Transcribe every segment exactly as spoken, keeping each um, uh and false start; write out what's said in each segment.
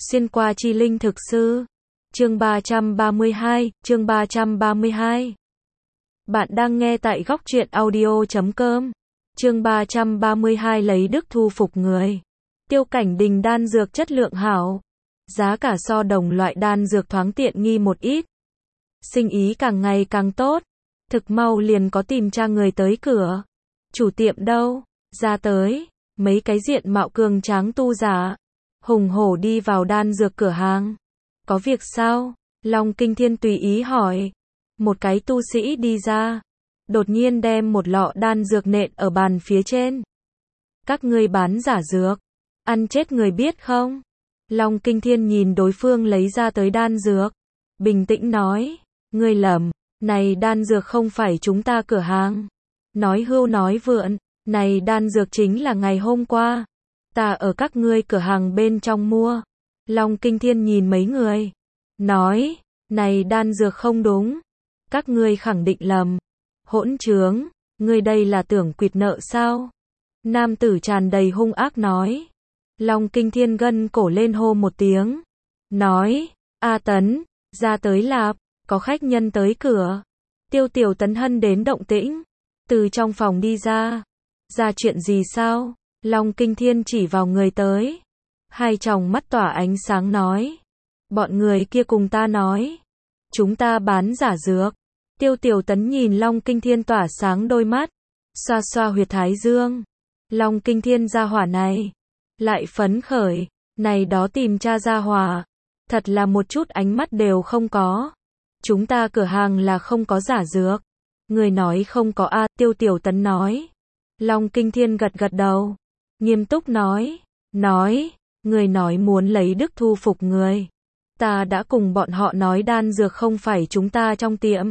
Xuyên qua chi linh thực sư. Chương ba trăm ba mươi hai, chương ba trăm ba mươi hai. Bạn đang nghe tại góc truyện audio chấm com. Chương ba trăm ba mươi hai lấy đức thu phục người. Tiêu Cảnh Đình đan dược chất lượng hảo. Giá cả so đồng loại đan dược thoáng tiện nghi một ít. Sinh ý càng ngày càng tốt. Thực mau liền có tìm tra người tới cửa. Chủ tiệm đâu? Ra tới. Mấy cái diện mạo cường tráng tu giả. Hùng hổ đi vào đan dược cửa hàng. Có việc sao? Long Kinh Thiên tùy ý hỏi. Một cái tu sĩ đi ra. Đột nhiên đem một lọ đan dược nện ở bàn phía trên. Các ngươi bán giả dược. Ăn chết người biết không? Long Kinh Thiên nhìn đối phương lấy ra tới đan dược. Bình tĩnh nói. Ngươi lầm. Này đan dược không phải chúng ta cửa hàng. Nói hưu nói vượn. Này đan dược chính là ngày hôm qua. Ta ở các ngươi cửa hàng bên trong mua. Long Kinh Thiên nhìn mấy người. Nói. Này đan dược không đúng. Các ngươi khẳng định lầm. Hỗn trướng. Ngươi đây là tưởng quỵt nợ sao? Nam tử tràn đầy hung ác nói. Long Kinh Thiên gân cổ lên hô một tiếng. Nói. A Tấn. Ra tới lạp. Có khách nhân tới cửa. Tiêu Tiểu Tấn hân đến động tĩnh. Từ trong phòng đi ra. Ra chuyện gì sao? Long Kinh Thiên chỉ vào người tới. Hai tròng mắt tỏa ánh sáng nói. Bọn người kia cùng ta nói. Chúng ta bán giả dược. Tiêu Tiểu Tấn nhìn Long Kinh Thiên tỏa sáng đôi mắt. Xoa xoa huyệt thái dương. Long Kinh Thiên gia hỏa này. Lại phấn khởi. Này đó tìm tra gia hỏa. Thật là một chút ánh mắt đều không có. Chúng ta cửa hàng là không có giả dược. Người nói không có a. Tiêu Tiểu Tấn nói. Long Kinh Thiên gật gật đầu. Nghiêm túc nói. Nói. Người nói muốn lấy đức thu phục người. Ta đã cùng bọn họ nói đan dược không phải chúng ta trong tiệm.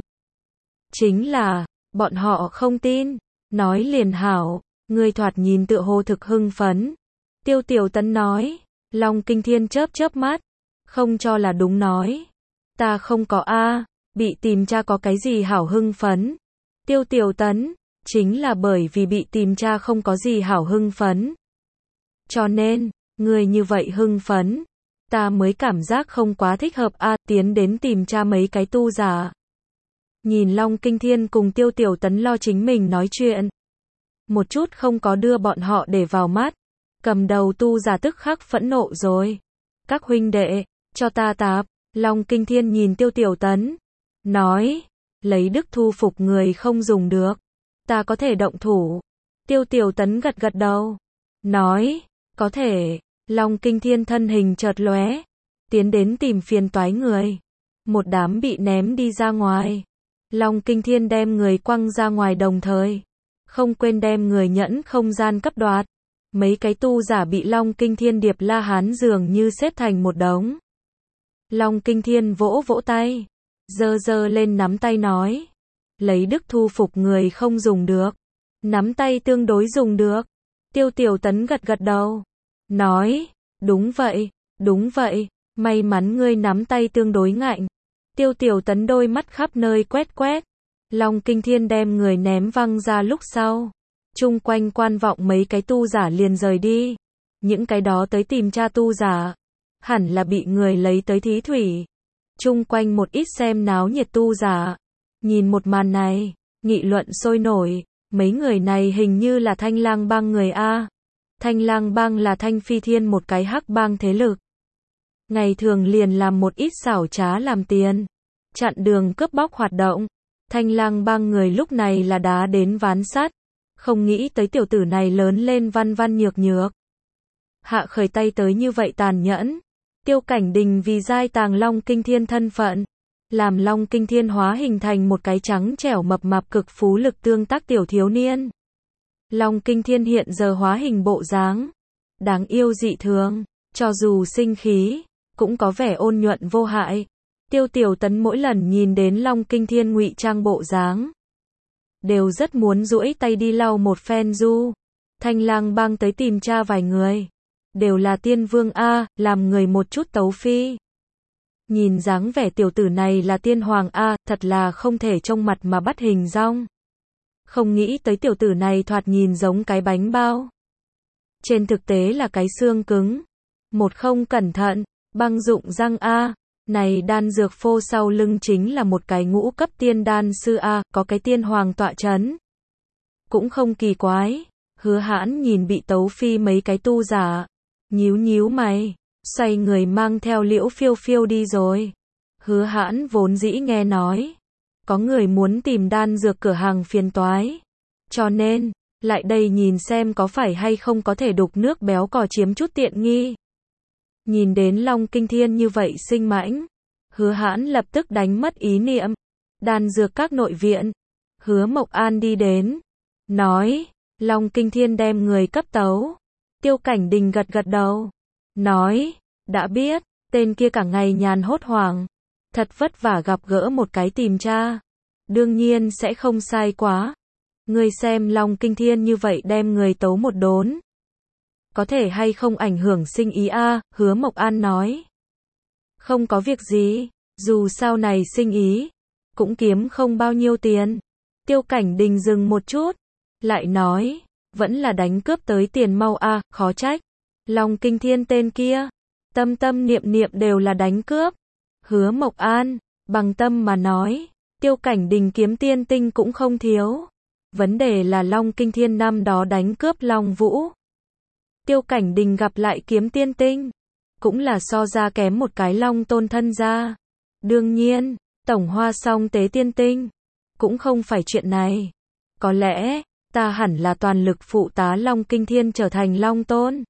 Chính là. Bọn họ không tin. Nói liền hảo. Người thoạt nhìn tựa hồ thực hưng phấn. Tiêu Tiểu Tấn nói. Long Kinh Thiên chớp chớp mắt. Không cho là đúng nói. Ta không có a. Bị tìm tra có cái gì hảo hưng phấn. Tiêu Tiểu Tấn. Chính là bởi vì bị tìm tra không có gì hảo hưng phấn. Cho nên, người như vậy hưng phấn. Ta mới cảm giác không quá thích hợp a. Tiến đến tìm tra mấy cái tu giả. Nhìn Long Kinh Thiên cùng Tiêu Tiểu Tấn lo chính mình nói chuyện. Một chút không có đưa bọn họ để vào mắt. Cầm đầu tu giả tức khắc phẫn nộ rồi. Các huynh đệ, cho ta tạp. Long Kinh Thiên nhìn Tiêu Tiểu Tấn. Nói, lấy đức thu phục người không dùng được. Ta có thể động thủ. Tiêu Tiểu Tấn gật gật đầu. Nói, có thể. Long Kinh Thiên thân hình chợt lóe. Tiến đến tìm phiền toái người. Một đám bị ném đi ra ngoài. Long Kinh Thiên đem người quăng ra ngoài đồng thời. Không quên đem người nhẫn không gian cấp đoạt. Mấy cái tu giả bị Long Kinh Thiên điệp la hán dường như xếp thành một đống. Long Kinh Thiên vỗ vỗ tay. Giơ giơ lên nắm tay nói. Lấy đức thu phục người không dùng được. Nắm tay tương đối dùng được. Tiêu Tiểu Tấn gật gật đầu. Nói. Đúng vậy. Đúng vậy. May mắn ngươi nắm tay tương đối ngạnh. Tiêu Tiểu Tấn đôi mắt khắp nơi quét quét. Long Kinh Thiên đem người ném văng ra lúc sau. Chung quanh quan vọng mấy cái tu giả liền rời đi. Những cái đó tới tìm tra tu giả. Hẳn là bị người lấy tới thí thủy. Chung quanh một ít xem náo nhiệt tu giả. Nhìn một màn này. Nghị luận sôi nổi. Mấy người này hình như là Thanh Lang Bang người A. Thanh Lang Bang là Thanh Phi Thiên một cái hắc bang thế lực. Ngày thường liền làm một ít xảo trá làm tiền. Chặn đường cướp bóc hoạt động. Thanh Lang Bang người lúc này là đá đến ván sắt. Không nghĩ tới tiểu tử này lớn lên văn văn nhược nhược. Hạ khởi tay tới như vậy tàn nhẫn. Tiêu Cảnh Đình vì giai tàng Long Kinh Thiên thân phận. Làm Long Kinh Thiên hóa hình thành một cái trắng trẻo mập mạp cực phú lực tương tác tiểu thiếu niên. Long Kinh Thiên hiện giờ hóa hình bộ dáng. Đáng yêu dị thường. Cho dù sinh khí. Cũng có vẻ ôn nhuận vô hại. Tiêu Tiểu Tấn mỗi lần nhìn đến Long Kinh Thiên ngụy trang bộ dáng. Đều rất muốn duỗi tay đi lau một phen du. Thanh Lang Bang tới tìm tra vài người. Đều là tiên vương A, làm người một chút tấu phi. Nhìn dáng vẻ tiểu tử này là tiên hoàng A, thật là không thể trông mặt mà bắt hình dong. Không nghĩ tới tiểu tử này thoạt nhìn giống cái bánh bao. Trên thực tế là cái xương cứng. Một không cẩn thận, Băng dụng răng a, này đan dược phô sau lưng chính là một cái ngũ cấp tiên đan sư a, có cái tiên hoàng tọa chấn. Cũng không kỳ quái. Hứa Hãn nhìn bị tấu phi mấy cái tu giả, nhíu nhíu mày, xoay người mang theo Liễu Phiêu Phiêu đi rồi. Hứa Hãn vốn dĩ nghe nói, có người muốn tìm đan dược cửa hàng phiền toái, cho nên, lại đây nhìn xem có phải hay không có thể đục nước béo cò chiếm chút tiện nghi. Nhìn đến Long Kinh Thiên như vậy sinh mãnh, Hứa Hãn lập tức đánh mất ý niệm. Đan dược các nội viện. Hứa Mộc An đi đến, nói, Long Kinh Thiên đem người cấp tấu. Tiêu Cảnh Đình gật gật đầu, nói, đã biết, tên kia cả ngày nhàn hốt hoảng, thật vất vả gặp gỡ một cái tìm tra, đương nhiên sẽ không sai quá. Ngươi xem Long Kinh Thiên như vậy đem người tấu một đốn, có thể hay không ảnh hưởng sinh ý a? Hứa Mộc An nói, không có việc gì, dù sao này sinh ý, cũng kiếm không bao nhiêu tiền. Tiêu Cảnh Đình dừng một chút, lại nói, vẫn là đánh cướp tới tiền mau a, khó trách. Long Kinh Thiên tên kia, tâm tâm niệm niệm đều là đánh cướp. Hứa Mộc An, bằng tâm mà nói, Tiêu Cảnh Đình kiếm tiên tinh cũng không thiếu. Vấn đề là Long Kinh Thiên năm đó đánh cướp Long Vũ. Tiêu Cảnh Đình gặp lại kiếm tiên tinh, cũng là so ra kém một cái Long Tôn thân ra. Đương nhiên, tổng hoa song tế tiên tinh, cũng không phải chuyện này. Có lẽ, ta hẳn là toàn lực phụ tá Long Kinh Thiên trở thành Long Tôn.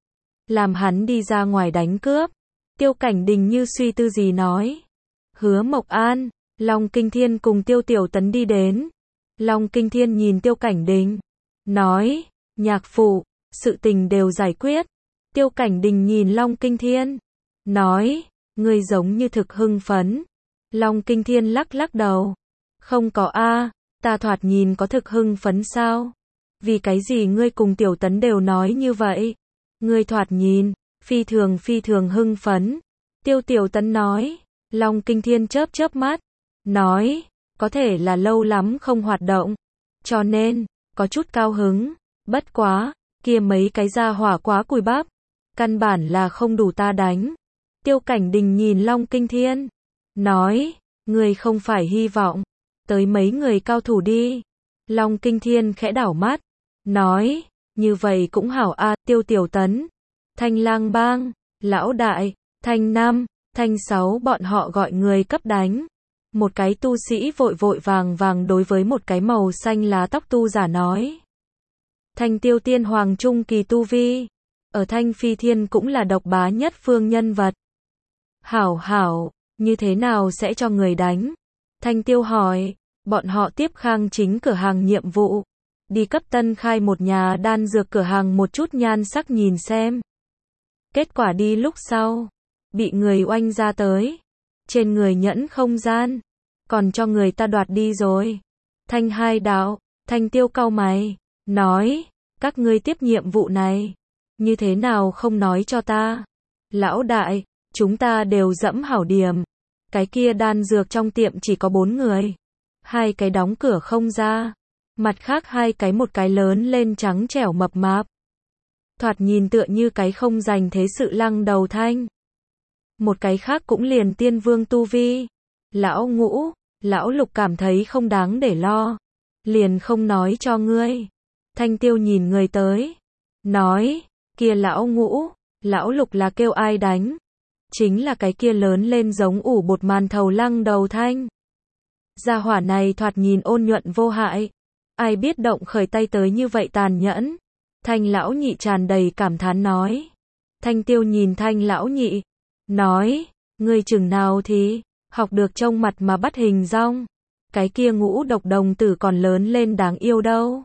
Làm hắn đi ra ngoài đánh cướp. Tiêu Cảnh Đình như suy tư gì nói. Hứa Mộc An, Long Kinh Thiên cùng Tiêu Tiểu Tấn đi đến. Long Kinh Thiên nhìn Tiêu Cảnh Đình, nói, nhạc phụ, sự tình đều giải quyết. Tiêu Cảnh Đình nhìn Long Kinh Thiên, nói, ngươi giống như thực hưng phấn. Long Kinh Thiên lắc lắc đầu, không có a, ta thoạt nhìn có thực hưng phấn sao? Vì cái gì ngươi cùng Tiểu Tấn đều nói như vậy? Ngươi thoạt nhìn, phi thường phi thường hưng phấn. Tiêu Tiểu Tấn nói. Long Kinh Thiên chớp chớp mắt, nói, có thể là lâu lắm không hoạt động, cho nên, có chút cao hứng. Bất quá, kia mấy cái gia hỏa quá cùi bắp, căn bản là không đủ ta đánh. Tiêu Cảnh Đình nhìn Long Kinh Thiên, nói, ngươi không phải hy vọng tới mấy người cao thủ đi. Long Kinh Thiên khẽ đảo mắt, nói, như vậy cũng hảo a. Tiêu Tiểu Tấn, Thanh Lang Bang, Lão Đại, Thanh Năm, Thanh Sáu bọn họ gọi người cấp đánh. Một cái tu sĩ vội vội vàng vàng đối với một cái màu xanh lá tóc tu giả nói. Thanh Tiêu Tiên Hoàng trung kỳ tu vi, ở Thanh Phi Thiên cũng là độc bá nhất phương nhân vật. Hảo hảo, như thế nào sẽ cho người đánh? Thanh Tiêu hỏi, bọn họ tiếp Khang Chính cửa hàng nhiệm vụ, đi cấp tân khai một nhà đan dược cửa hàng một chút nhan sắc nhìn xem. Kết quả đi lúc sau, bị người oanh ra tới, trên người nhẫn không gian, còn cho người ta đoạt đi rồi. Thanh Hai Đạo, Thanh Tiêu cau mày, nói, các ngươi tiếp nhiệm vụ này, như thế nào không nói cho ta? Lão đại, chúng ta đều dẫm hảo điểm, cái kia đan dược trong tiệm chỉ có bốn người, hai cái đóng cửa không ra, mặt khác hai cái một cái lớn lên trắng trẻo mập mạp, thoạt nhìn tựa như cái không dành thế sự lăng đầu thanh. Một cái khác cũng liền tiên vương tu vi. Lão Ngũ, Lão Lục cảm thấy không đáng để lo, liền không nói cho ngươi. Thanh Tiêu nhìn người tới, nói, kia Lão Ngũ, Lão Lục là kêu ai đánh? Chính là cái kia lớn lên giống ủ bột màn thầu lăng đầu thanh. Gia hỏa này thoạt nhìn ôn nhuận vô hại, ai biết động khởi tay tới như vậy tàn nhẫn. Thanh Lão Nhị tràn đầy cảm thán nói. Thanh Tiêu nhìn Thanh Lão Nhị, nói, ngươi chừng nào thì học được trông mặt mà bắt hình dong, cái kia Ngũ độc đồng tử còn lớn lên đáng yêu đâu.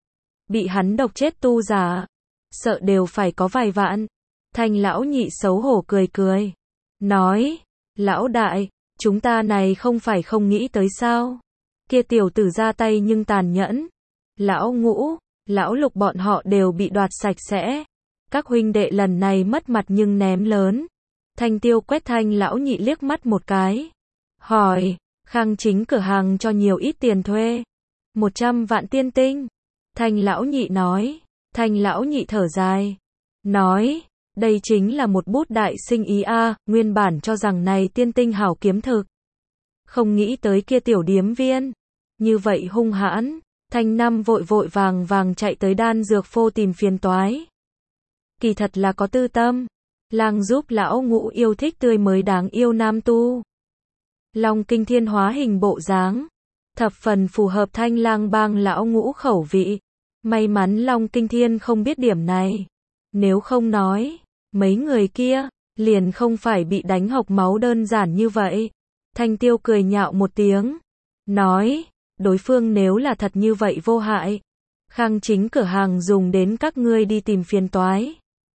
Bị hắn độc chết tu giả, sợ đều phải có vài vạn. Thanh Lão Nhị xấu hổ cười cười, nói, Lão Đại, chúng ta này không phải không nghĩ tới sao? Kia tiểu tử ra tay nhưng tàn nhẫn. Lão Ngũ, Lão Lục bọn họ đều bị đoạt sạch sẽ. Các huynh đệ lần này mất mặt nhưng ném lớn. Thanh Tiêu quét Thanh Lão Nhị liếc mắt một cái, hỏi, Khang Chính cửa hàng cho nhiều ít tiền thuê? Một trăm vạn tiên tinh. Thanh Lão Nhị nói. Thanh Lão Nhị thở dài, nói, Đây chính là một bút đại sinh ý a, nguyên bản cho rằng này tiên tinh hảo kiếm thực. Không nghĩ tới kia tiểu điếm viên. Như vậy hung hãn, Thanh Năm vội vội vàng vàng chạy tới đan dược phô tìm phiền toái. Kỳ thật là có tư tâm. Lang giúp lão ngũ yêu thích tươi mới đáng yêu nam tu. Long Kinh Thiên hóa hình bộ dáng. Thập phần phù hợp Thanh Lang bang lão ngũ khẩu vị. May mắn Long Kinh Thiên không biết điểm này. Nếu không nói, mấy người kia, liền không phải bị đánh hộc máu đơn giản như vậy. Thanh Tiêu cười nhạo một tiếng. Nói, đối phương nếu là thật như vậy vô hại. Khang Chính cửa hàng dùng đến các ngươi đi tìm phiền toái.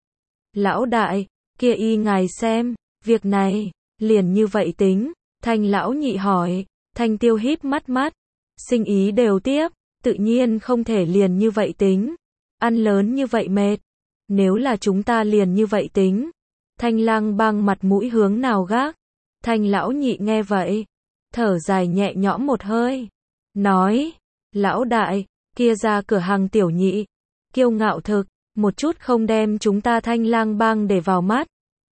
Lão đại, kia y ngài xem, việc này, liền như vậy tính. Thanh lão nhị hỏi, Thanh Tiêu híp mắt mắt. Sinh ý đều tiếp, tự nhiên không thể liền như vậy tính. Ăn lớn như vậy mệt. Nếu là chúng ta liền như vậy tính. Thanh Lang bang mặt mũi hướng nào gác. Thanh lão nhị nghe vậy. Thở dài nhẹ nhõm một hơi. Nói, lão đại, kia ra cửa hàng tiểu nhị. Kiêu ngạo thực, một chút không đem chúng ta Thanh Lang bang để vào mắt.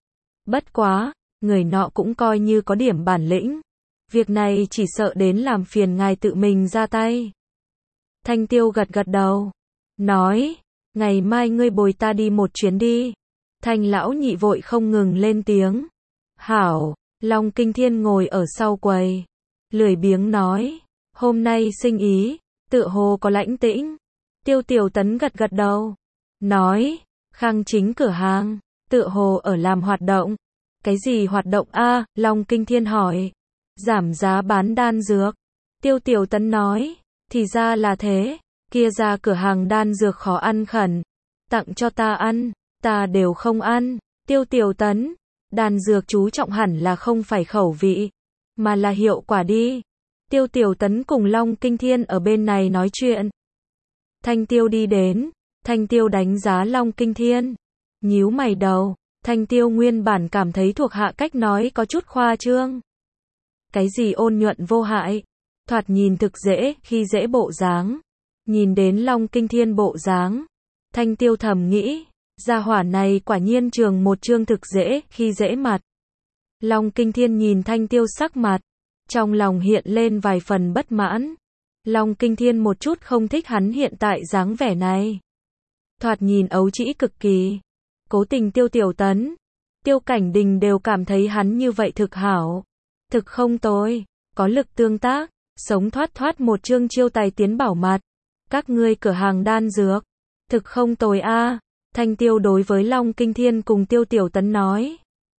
Bất quá, người nọ cũng coi như có điểm bản lĩnh. Việc này chỉ sợ đến làm phiền ngài tự mình ra tay. Thanh Tiêu gật gật đầu. Nói, ngày mai ngươi bồi ta đi một chuyến đi. Thanh lão nhị vội không ngừng lên tiếng. Hảo, Long Kinh Thiên ngồi ở sau quầy. Lười biếng nói, hôm nay sinh ý, tựa hồ có lãnh tĩnh. Tiêu Tiểu Tấn gật gật đầu. Nói, Khang Chính cửa hàng, tựa hồ ở làm hoạt động. Cái gì hoạt động a? Long Kinh Thiên hỏi. Giảm giá bán đan dược. Tiêu Tiểu Tấn nói, thì ra là thế, kia ra cửa hàng đan dược khó ăn khẩn. Tặng cho ta ăn, ta đều không ăn. Tiêu Tiểu Tấn, đan dược chú trọng hẳn là không phải khẩu vị, mà là hiệu quả đi. Tiêu Tiểu Tấn cùng Long Kinh Thiên ở bên này nói chuyện. Thanh Tiêu đi đến, Thanh Tiêu đánh giá Long Kinh Thiên. Nhíu mày đầu, Thanh Tiêu nguyên bản cảm thấy thuộc hạ cách nói có chút khoa trương. Cái gì ôn nhuận vô hại, thoạt nhìn thực dễ, khi dễ bộ dáng. Nhìn đến Long Kinh Thiên bộ dáng, Thanh Tiêu thầm nghĩ, gia hỏa này quả nhiên trường một chương thực dễ, khi dễ mặt. Long Kinh Thiên nhìn Thanh Tiêu sắc mặt, trong lòng hiện lên vài phần bất mãn. Long Kinh Thiên một chút không thích hắn hiện tại dáng vẻ này. Thoạt nhìn ấu trĩ cực kỳ. Cố tình Tiêu Tiểu Tấn, Tiêu Cảnh Đình đều cảm thấy hắn như vậy thực hảo. Thực không tồi, có lực tương tác, sống thoát thoát một chương chiêu tài tiến bảo mặt. Các ngươi cửa hàng đan dược, thực không tồi a. Thanh Tiêu đối với Long Kinh Thiên cùng Tiêu Tiểu Tấn nói.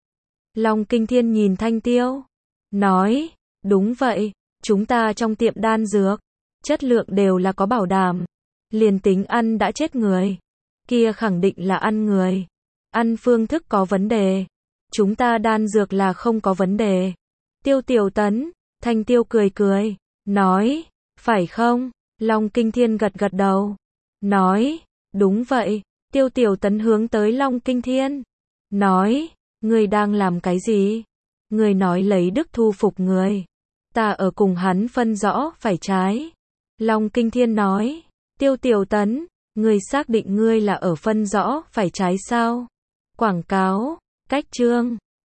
Long Kinh Thiên nhìn Thanh Tiêu, nói, đúng vậy, chúng ta trong tiệm đan dược, chất lượng đều là có bảo đảm. Liền tính ăn đã chết người, kia khẳng định là ăn người. Ăn phương thức có vấn đề, chúng ta đan dược là không có vấn đề. Tiêu Tiểu Tấn, Thanh Tiêu cười cười, nói, phải không? Long Kinh Thiên gật gật đầu, nói, đúng vậy. Tiêu Tiểu Tấn hướng tới Long Kinh Thiên, nói, ngươi đang làm cái gì? Ngươi nói lấy đức thu phục người. Ta ở cùng hắn phân rõ phải trái. Long Kinh Thiên nói, Tiêu Tiểu Tấn, ngươi xác định ngươi là ở phân rõ phải trái sao? Quảng cáo, cách chương.